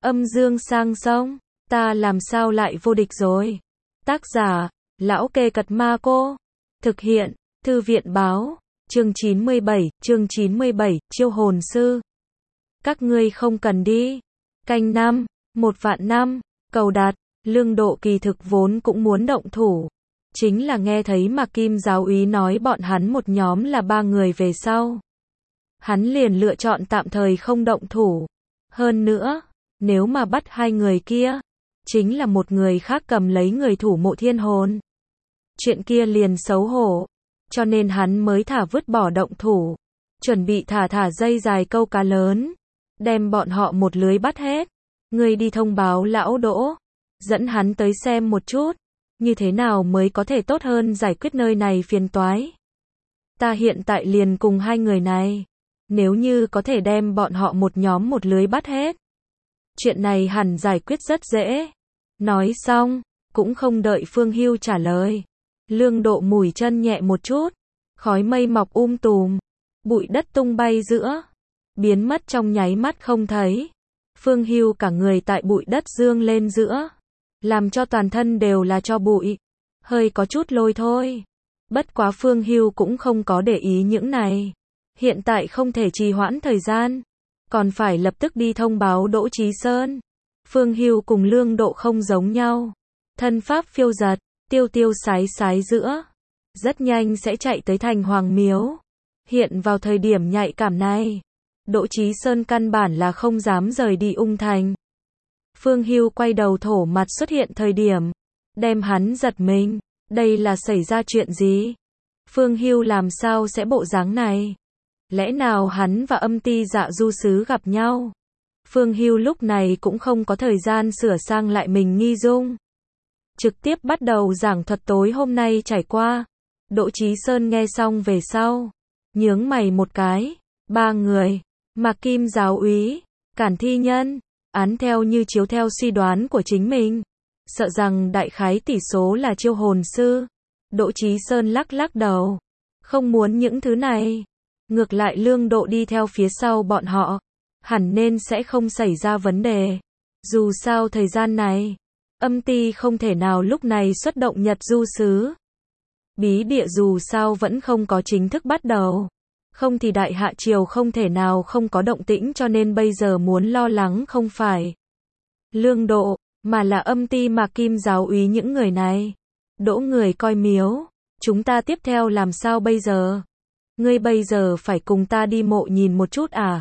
Âm dương sang sông, ta làm sao lại vô địch rồi. Tác giả, Lão Kê Cật Ma Cô. Thực hiện, Thư viện báo, chương 97, chiêu hồn sư. Các ngươi không cần đi. Canh 5, 1.000.000, cầu đạt, Lương Độ kỳ thực vốn cũng muốn động thủ. Chính là nghe thấy Mạc Kim giáo úy nói bọn hắn một nhóm là 3 người về sau. Hắn liền lựa chọn tạm thời không động thủ. Hơn nữa, nếu mà bắt 2 người kia, chính là một người khác cầm lấy người thủ mộ thiên hồn. Chuyện kia liền xấu hổ, cho nên hắn mới thả vứt bỏ động thủ, chuẩn bị thả dây dài câu cá lớn, đem bọn họ một lưới bắt hết. Ngươi đi thông báo lão Đỗ, dẫn hắn tới xem một chút, như thế nào mới có thể tốt hơn giải quyết nơi này phiền toái. Ta hiện tại liền cùng 2 người này, nếu như có thể đem bọn họ một nhóm một lưới bắt hết, chuyện này hẳn giải quyết rất dễ. Nói xong, cũng không đợi Phương Hưu trả lời, Lương Độ mùi chân nhẹ một chút, khói mây mọc tùm, bụi đất tung bay giữa, biến mất trong nháy mắt không thấy. Phương Hưu cả người tại bụi đất dương lên giữa, làm cho toàn thân đều là tro bụi, hơi có chút lôi thôi. Bất quá Phương Hưu cũng không có để ý những này, hiện tại không thể trì hoãn thời gian, còn phải lập tức đi thông báo Đỗ Chí Sơn. Phương Hưu cùng Lương Độ không giống nhau, thân pháp phiêu giật, tiêu sái giữa, rất nhanh sẽ chạy tới thành Hoàng Miếu. Hiện vào thời điểm nhạy cảm này, Đỗ Chí Sơn căn bản là không dám rời đi Ung Thành. Phương Hưu quay đầu thổ mặt xuất hiện thời điểm, đem hắn giật mình, đây là xảy ra chuyện gì? Phương Hưu làm sao sẽ bộ dáng này? Lẽ nào hắn và Âm Ti Dạ Du Sứ gặp nhau? Phương Hưu lúc này cũng không có thời gian sửa sang lại mình nghi dung, trực tiếp bắt đầu giảng thuật tối hôm nay trải qua. Đỗ Chí Sơn nghe xong về sau, nhướng mày một cái, 3 người, Mạc Kim giáo úy, Cản Thi Nhân, án theo như chiếu theo suy đoán của chính mình, sợ rằng đại khái tỷ số là chiêu hồn sư. Đỗ Chí Sơn lắc đầu, không muốn những thứ này, ngược lại Lương Độ đi theo phía sau bọn họ, hẳn nên sẽ không xảy ra vấn đề. Dù sao thời gian này, Âm Ti không thể nào lúc này xuất động Nhật Du Sứ. Bí địa dù sao vẫn không có chính thức bắt đầu, không thì Đại Hạ Triều không thể nào không có động tĩnh, cho nên bây giờ muốn lo lắng không phải Lương Độ, mà là Âm Ti Mạc Kim giáo úy những người này. Đỗ người coi miếu, chúng ta tiếp theo làm sao bây giờ? Ngươi bây giờ phải cùng ta đi mộ nhìn một chút à?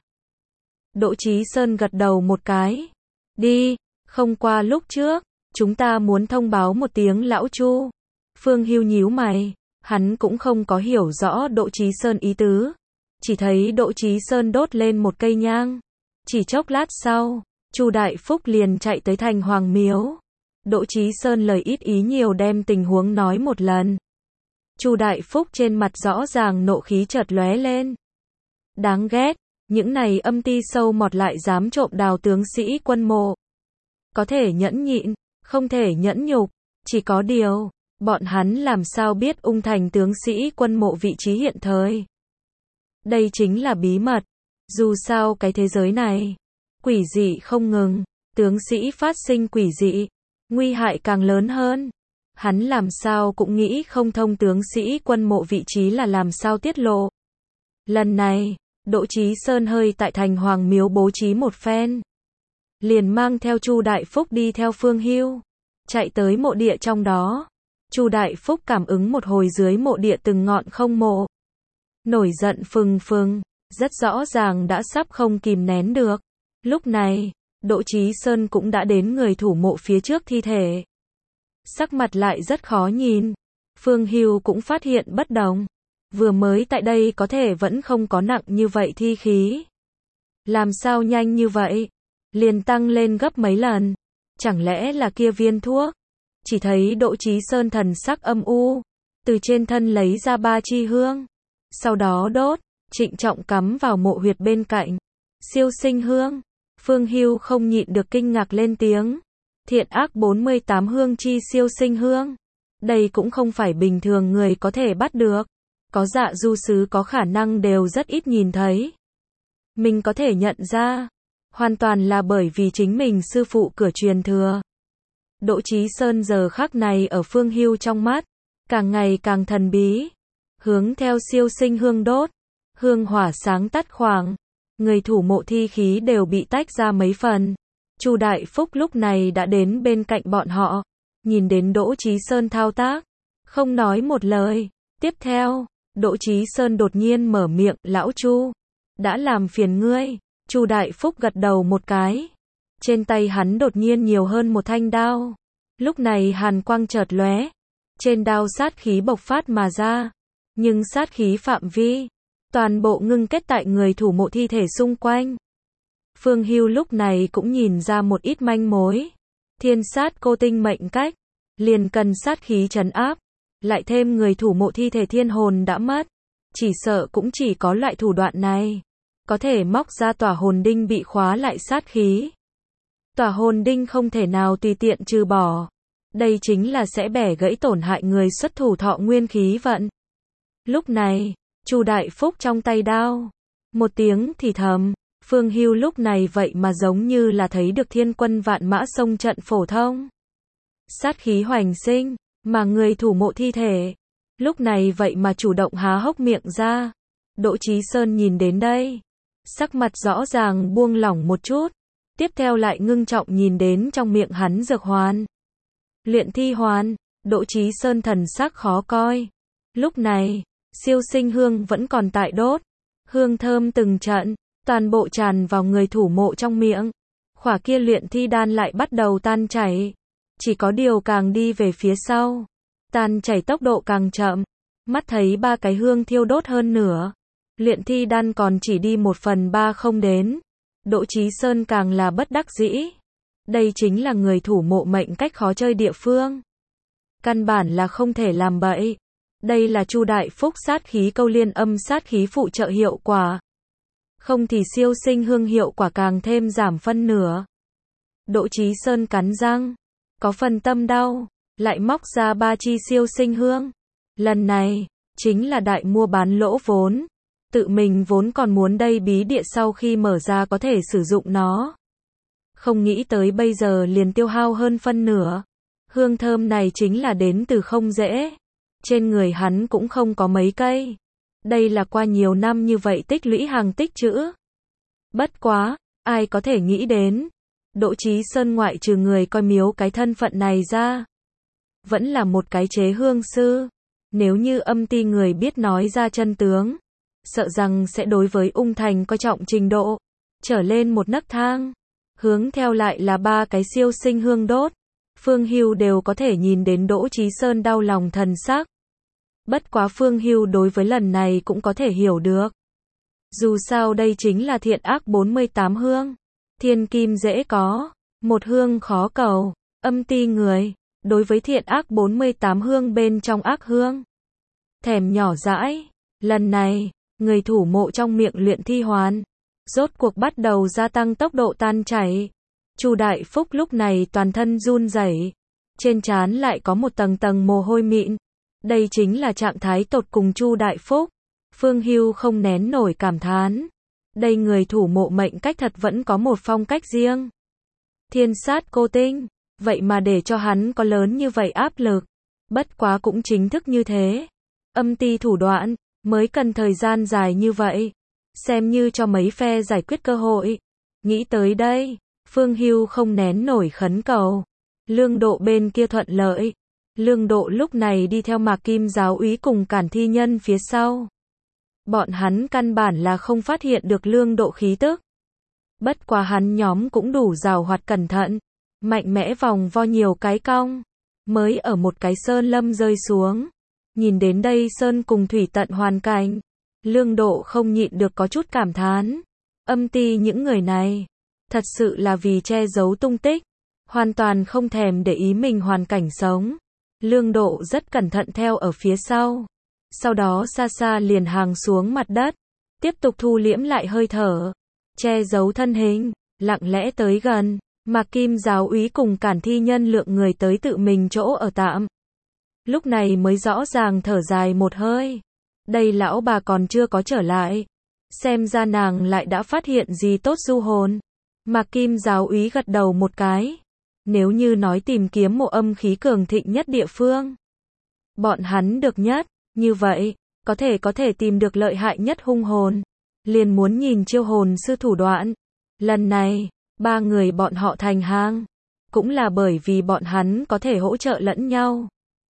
Đỗ Chí Sơn gật đầu một cái. Đi, không qua lúc trước, chúng ta muốn thông báo một tiếng lão Chu. Phương Hưu nhíu mày, hắn cũng không có hiểu rõ Đỗ Chí Sơn ý tứ. Chỉ thấy Đỗ Chí Sơn đốt lên một cây nhang. Chỉ chốc lát sau, Chu Đại Phúc liền chạy tới thành Hoàng Miếu. Đỗ Chí Sơn lời ít ý nhiều đem tình huống nói một lần. Chu Đại Phúc trên mặt rõ ràng nộ khí chợt lóe lên. Đáng ghét, những này Âm Ti sâu mọt lại dám trộm đào tướng sĩ quân mộ. Có thể nhẫn nhịn, không thể nhẫn nhục, chỉ có điều, bọn hắn làm sao biết Ung Thành tướng sĩ quân mộ vị trí hiện thời. Đây chính là bí mật, dù sao cái thế giới này, quỷ dị không ngừng, tướng sĩ phát sinh quỷ dị, nguy hại càng lớn hơn. Hắn làm sao cũng nghĩ không thông tướng sĩ quân mộ vị trí là làm sao tiết lộ. Lần này, Đỗ Chí Sơn hơi tại thành Hoàng Miếu bố trí một phen, liền mang theo Chu Đại Phúc đi theo Phương Hưu, chạy tới mộ địa trong đó. Chu Đại Phúc cảm ứng một hồi dưới mộ địa từng ngọn không mộ, nổi giận phừng, rất rõ ràng đã sắp không kìm nén được. Lúc này, Đỗ Chí Sơn cũng đã đến người thủ mộ phía trước thi thể, sắc mặt lại rất khó nhìn. Phương Hưu cũng phát hiện bất đồng, vừa mới tại đây có thể vẫn không có nặng như vậy thi khí, làm sao nhanh như vậy, liền tăng lên gấp mấy lần, chẳng lẽ là kia viên thuốc? Chỉ thấy Đỗ Chí Sơn thần sắc âm u, từ trên thân lấy ra 3 chi hương, sau đó đốt, trịnh trọng cắm vào mộ huyệt bên cạnh. Siêu sinh hương. Phương Hưu không nhịn được kinh ngạc lên tiếng. Thiện ác 48 hương chi siêu sinh hương. Đây cũng không phải bình thường người có thể bắt được. Có Dạ Du Sứ có khả năng đều rất ít nhìn thấy. Mình có thể nhận ra, hoàn toàn là bởi vì chính mình sư phụ cửa truyền thừa. Đỗ Chí Sơn giờ khắc này ở Phương Hưu trong mắt, càng ngày càng thần bí, hướng theo siêu sinh hương đốt, hương hỏa sáng tắt khoảng, người thủ mộ thi khí đều bị tách ra mấy phần. Chu Đại Phúc lúc này đã đến bên cạnh bọn họ, nhìn đến Đỗ Chí Sơn thao tác, không nói một lời. Tiếp theo, Đỗ Chí Sơn đột nhiên mở miệng, lão Chu, đã làm phiền ngươi. Chu Đại Phúc gật đầu một cái. Trên tay hắn đột nhiên nhiều hơn một thanh đao. Lúc này hàn quang chợt lóe, trên đao sát khí bộc phát mà ra, nhưng sát khí phạm vi toàn bộ ngưng kết tại người thủ mộ thi thể xung quanh. Phương Hưu lúc này cũng nhìn ra một ít manh mối. Thiên sát cô tinh mệnh cách, liền cần sát khí trấn áp, lại thêm người thủ mộ thi thể thiên hồn đã mất, chỉ sợ cũng chỉ có loại thủ đoạn này, có thể móc ra tỏa hồn đinh bị khóa lại sát khí. Tỏa hồn đinh không thể nào tùy tiện trừ bỏ, đây chính là sẽ bẻ gãy tổn hại người xuất thủ thọ nguyên khí vận. Lúc này, Chu Đại Phúc trong tay đao, một tiếng thì thầm, Phương Hưu lúc này vậy mà giống như là thấy được thiên quân vạn mã xông trận phổ thông. Sát khí hoành sinh, mà người thủ mộ thi thể, lúc này vậy mà chủ động há hốc miệng ra. Đỗ Chí Sơn nhìn đến đây, sắc mặt rõ ràng buông lỏng một chút, tiếp theo lại ngưng trọng nhìn đến trong miệng hắn dược hoàn. Luyện thi hoàn, Đỗ Chí Sơn thần sắc khó coi. Lúc này, siêu sinh hương vẫn còn tại đốt, hương thơm từng trận, toàn bộ tràn vào người thủ mộ trong miệng. Khỏa kia luyện thi đan lại bắt đầu tan chảy, chỉ có điều càng đi về phía sau, tan chảy tốc độ càng chậm. Mắt thấy ba cái hương thiêu đốt hơn nửa, luyện thi đan còn chỉ đi 1/3 không đến. Đỗ Chí Sơn càng là bất đắc dĩ. Đây chính là người thủ mộ mệnh cách khó chơi địa phương, căn bản là không thể làm bậy. Đây là Chu Đại Phúc sát khí câu liên âm sát khí phụ trợ hiệu quả, không thì siêu sinh hương hiệu quả càng thêm giảm phân nửa. Đỗ Chí Sơn cắn răng, có phần tâm đau, lại móc ra 3 chi siêu sinh hương. Lần này, chính là đại mua bán lỗ vốn. Tự mình vốn còn muốn đây bí địa sau khi mở ra có thể sử dụng nó. Không nghĩ tới bây giờ liền tiêu hao hơn phân nửa. Hương thơm này chính là đến từ không dễ. Trên người hắn cũng không có mấy cây. Đây là qua nhiều năm như vậy tích lũy hàng tích trữ. Bất quá, ai có thể nghĩ đến. Đỗ Chí Sơn ngoại trừ người coi miếu cái thân phận này ra, vẫn là một cái chế hương sư. Nếu như âm ti người biết nói ra chân tướng, sợ rằng sẽ đối với ung thành coi trọng trình độ trở lên một nấc thang. Hướng theo lại là 3 cái siêu sinh hương đốt, Phương Hưu đều có thể nhìn đến Đỗ Chí Sơn đau lòng thần sắc. Bất quá Phương Hưu đối với lần này cũng có thể hiểu được. Dù sao đây chính là thiện ác 48 hương. Thiên kim dễ có, một hương khó cầu. Âm ti người, đối với thiện ác 48 hương bên trong ác hương thèm nhỏ dãi. Lần này, người thủ mộ trong miệng luyện thi hoàn, rốt cuộc bắt đầu gia tăng tốc độ tan chảy. Chu Đại Phúc lúc này toàn thân run rẩy, trên trán lại có một tầng tầng mồ hôi mịn. Đây chính là trạng thái tột cùng Chu Đại Phúc. Phương Hưu không nén nổi cảm thán. Đây người thủ mộ mệnh cách thật vẫn có một phong cách riêng. Thiên sát cô tinh, vậy mà để cho hắn có lớn như vậy áp lực. Bất quá cũng chính thức như thế. Âm ti thủ đoạn, mới cần thời gian dài như vậy. Xem như cho mấy phe giải quyết cơ hội. Nghĩ tới đây, Phương Hưu không nén nổi khấn cầu. Lương Độ bên kia thuận lợi. Lương Độ lúc này đi theo Mạc Kim giáo úy cùng Cản Thi Nhân phía sau. Bọn hắn căn bản là không phát hiện được Lương Độ khí tức. Bất quá hắn nhóm cũng đủ giàu hoạt cẩn thận, mạnh mẽ vòng vo nhiều cái cong, mới ở một cái sơn lâm rơi xuống. Nhìn đến đây sơn cùng thủy tận hoàn cảnh, Lương Độ không nhịn được có chút cảm thán. Âm ti những người này, thật sự là vì che giấu tung tích, hoàn toàn không thèm để ý mình hoàn cảnh sống. Lương Độ rất cẩn thận theo ở phía sau đó xa xa liền hàng xuống mặt đất, tiếp tục thu liễm lại hơi thở, che giấu thân hình, lặng lẽ tới gần. Mạc Kim giáo úy cùng Cản Thi Nhân lượng người tới tự mình chỗ ở tạm. Lúc này mới rõ ràng thở dài một hơi. Đây lão bà còn chưa có trở lại. Xem ra nàng lại đã phát hiện gì tốt du hồn. Mạc Kim giáo úy gật đầu một cái. Nếu như nói tìm kiếm một âm khí cường thịnh nhất địa phương, bọn hắn được nhất, như vậy, có thể tìm được lợi hại nhất hung hồn. Liền muốn nhìn chiêu hồn sư thủ đoạn. Lần này, ba người bọn họ thành hàng, cũng là bởi vì bọn hắn có thể hỗ trợ lẫn nhau.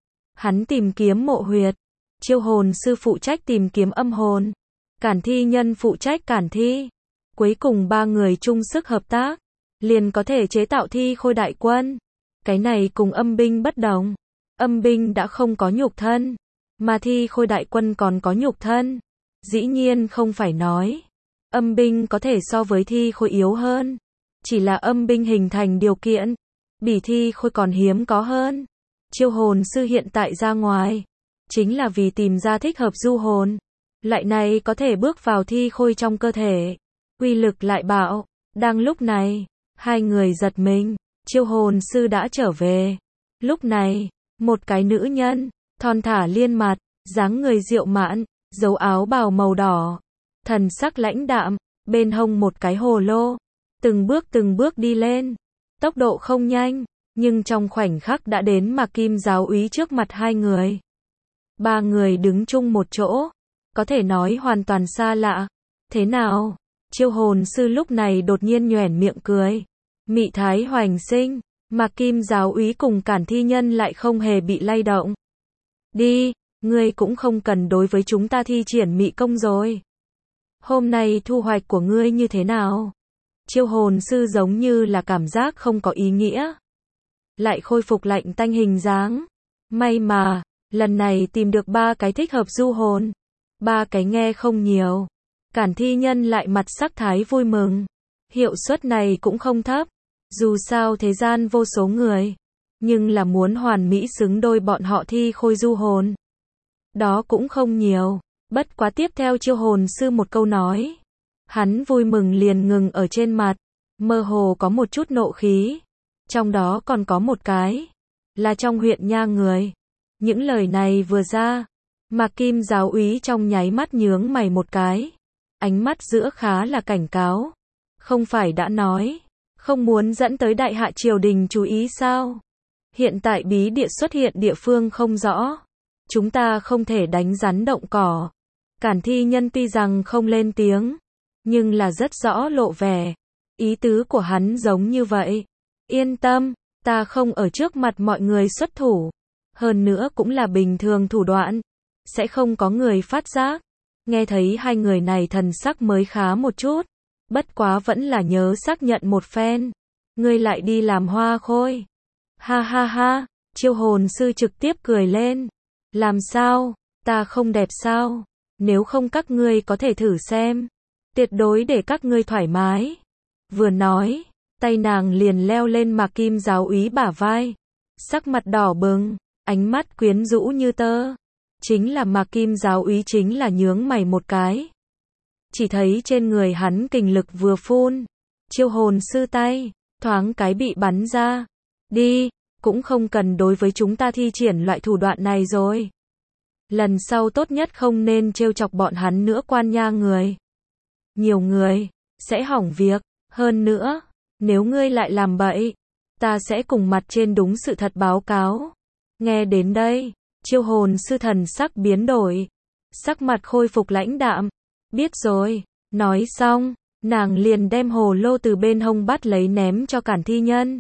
Hắn tìm kiếm mộ huyệt, chiêu hồn sư phụ trách tìm kiếm âm hồn, cản thi nhân phụ trách cản thi. Cuối cùng ba người chung sức hợp tác, liền có thể chế tạo thi khôi đại quân. Cái này cùng âm binh bất đồng. Âm binh đã không có nhục thân, mà thi khôi đại quân còn có nhục thân. Dĩ nhiên không phải nói, âm binh có thể so với thi khôi yếu hơn. Chỉ là âm binh hình thành điều kiện, bỉ thi khôi còn hiếm có hơn. Chiêu hồn sư hiện tại ra ngoài, chính là vì tìm ra thích hợp du hồn. Loại này có thể bước vào thi khôi trong cơ thể, uy lực lại bạo. Đang lúc này, hai người giật mình, chiêu hồn sư đã trở về. Lúc này, một cái nữ nhân, thon thả liên mặt, dáng người diệu mãn, dấu áo bào màu đỏ, thần sắc lãnh đạm, bên hông một cái hồ lô, từng bước đi lên, tốc độ không nhanh, nhưng trong khoảnh khắc đã đến Mạc Kim giáo úy trước mặt hai người. Ba người đứng chung một chỗ, có thể nói hoàn toàn xa lạ. Thế nào? Chiêu hồn sư lúc này đột nhiên nhoẻn miệng cười. Mị thái hoành sinh, Mạc Kim giáo úy cùng cản thi nhân lại không hề bị lay động. Đi, ngươi cũng không cần đối với chúng ta thi triển mị công rồi. Hôm nay thu hoạch của ngươi như thế nào? Chiêu hồn sư giống như là cảm giác không có ý nghĩa, lại khôi phục lạnh tanh hình dáng. May mà, lần này tìm được ba cái thích hợp du hồn. Ba cái nghe không nhiều. Cản thi nhân lại mặt sắc thái vui mừng. Hiệu suất này cũng không thấp. Dù sao thế gian vô số người, nhưng là muốn hoàn mỹ xứng đôi bọn họ thi khôi du hồn, đó cũng không nhiều. Bất quá tiếp theo chiêu hồn sư một câu nói, hắn vui mừng liền ngừng ở trên mặt, mơ hồ có một chút nộ khí. Trong đó còn có một cái, là trong huyện nha người. Những lời này vừa ra, Mạc Kim giáo úy trong nháy mắt nhướng mày một cái. Ánh mắt giữa khá là cảnh cáo. Không phải đã nói, không muốn dẫn tới đại hạ triều đình chú ý sao? Hiện tại bí địa xuất hiện địa phương không rõ. Chúng ta không thể đánh rắn động cỏ. Cản thi nhân tuy rằng không lên tiếng, nhưng là rất rõ lộ vẻ. Ý tứ của hắn giống như vậy. Yên tâm, ta không ở trước mặt mọi người xuất thủ. Hơn nữa cũng là bình thường thủ đoạn, sẽ không có người phát giác. Nghe thấy hai người này thần sắc mới khá một chút. Bất quá vẫn là nhớ xác nhận một phen. Ngươi lại đi làm hoa khôi. Ha ha ha, chiêu hồn sư trực tiếp cười lên. Làm sao, ta không đẹp sao? Nếu không các ngươi có thể thử xem. Tuyệt đối để các ngươi thoải mái. Vừa nói, tay nàng liền leo lên Mạc Kim giáo úy bả vai. Sắc mặt đỏ bừng, ánh mắt quyến rũ như tơ. Chính là Mạc Kim giáo úy chính là nhướng mày một cái. Chỉ thấy trên người hắn kình lực vừa phun. Chiêu hồn sư tay, thoáng cái bị bắn ra. Đi, cũng không cần đối với chúng ta thi triển loại thủ đoạn này rồi. Lần sau tốt nhất không nên trêu chọc bọn hắn nữa quan nha người. Nhiều người, sẽ hỏng việc. Hơn nữa, nếu ngươi lại làm bậy, ta sẽ cùng mặt trên đúng sự thật báo cáo. Nghe đến đây, chiêu hồn sư thần sắc biến đổi. Sắc mặt khôi phục lãnh đạm. Biết rồi, nói xong, nàng liền đem hồ lô từ bên hông bắt lấy ném cho cản thi nhân.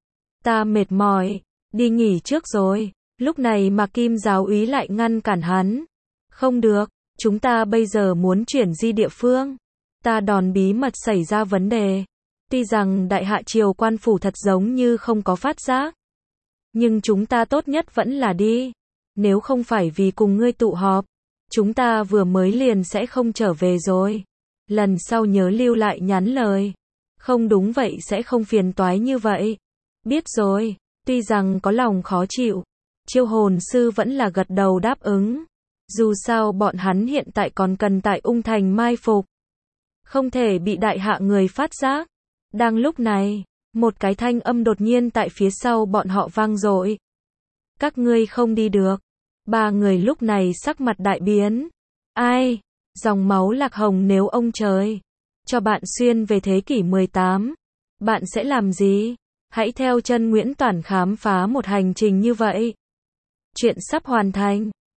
Ta mệt mỏi, đi nghỉ trước rồi. Lúc này Mạc Kim giáo úy lại ngăn cản hắn. Không được, chúng ta bây giờ muốn chuyển di địa phương. Ta đòn bí mật xảy ra vấn đề. Tuy rằng đại hạ triều quan phủ thật giống như không có phát giác, nhưng chúng ta tốt nhất vẫn là đi. Nếu không phải vì cùng ngươi tụ họp, chúng ta vừa mới liền sẽ không trở về rồi. Lần sau nhớ lưu lại nhắn lời. Không đúng vậy sẽ không phiền toái như vậy. Biết rồi, tuy rằng có lòng khó chịu, chiêu hồn sư vẫn là gật đầu đáp ứng. Dù sao bọn hắn hiện tại còn cần tại Ung Thành mai phục, không thể bị đại hạ người phát giác. Đang lúc này, một cái thanh âm đột nhiên tại phía sau bọn họ vang dội. Các ngươi không đi được. Ba người lúc này sắc mặt đại biến. Ai? Dòng máu Lạc Hồng nếu ông trời cho bạn xuyên về thế kỷ 18. Bạn sẽ làm gì? Hãy theo chân Nguyễn Toản khám phá một hành trình như vậy. Chuyện sắp hoàn thành.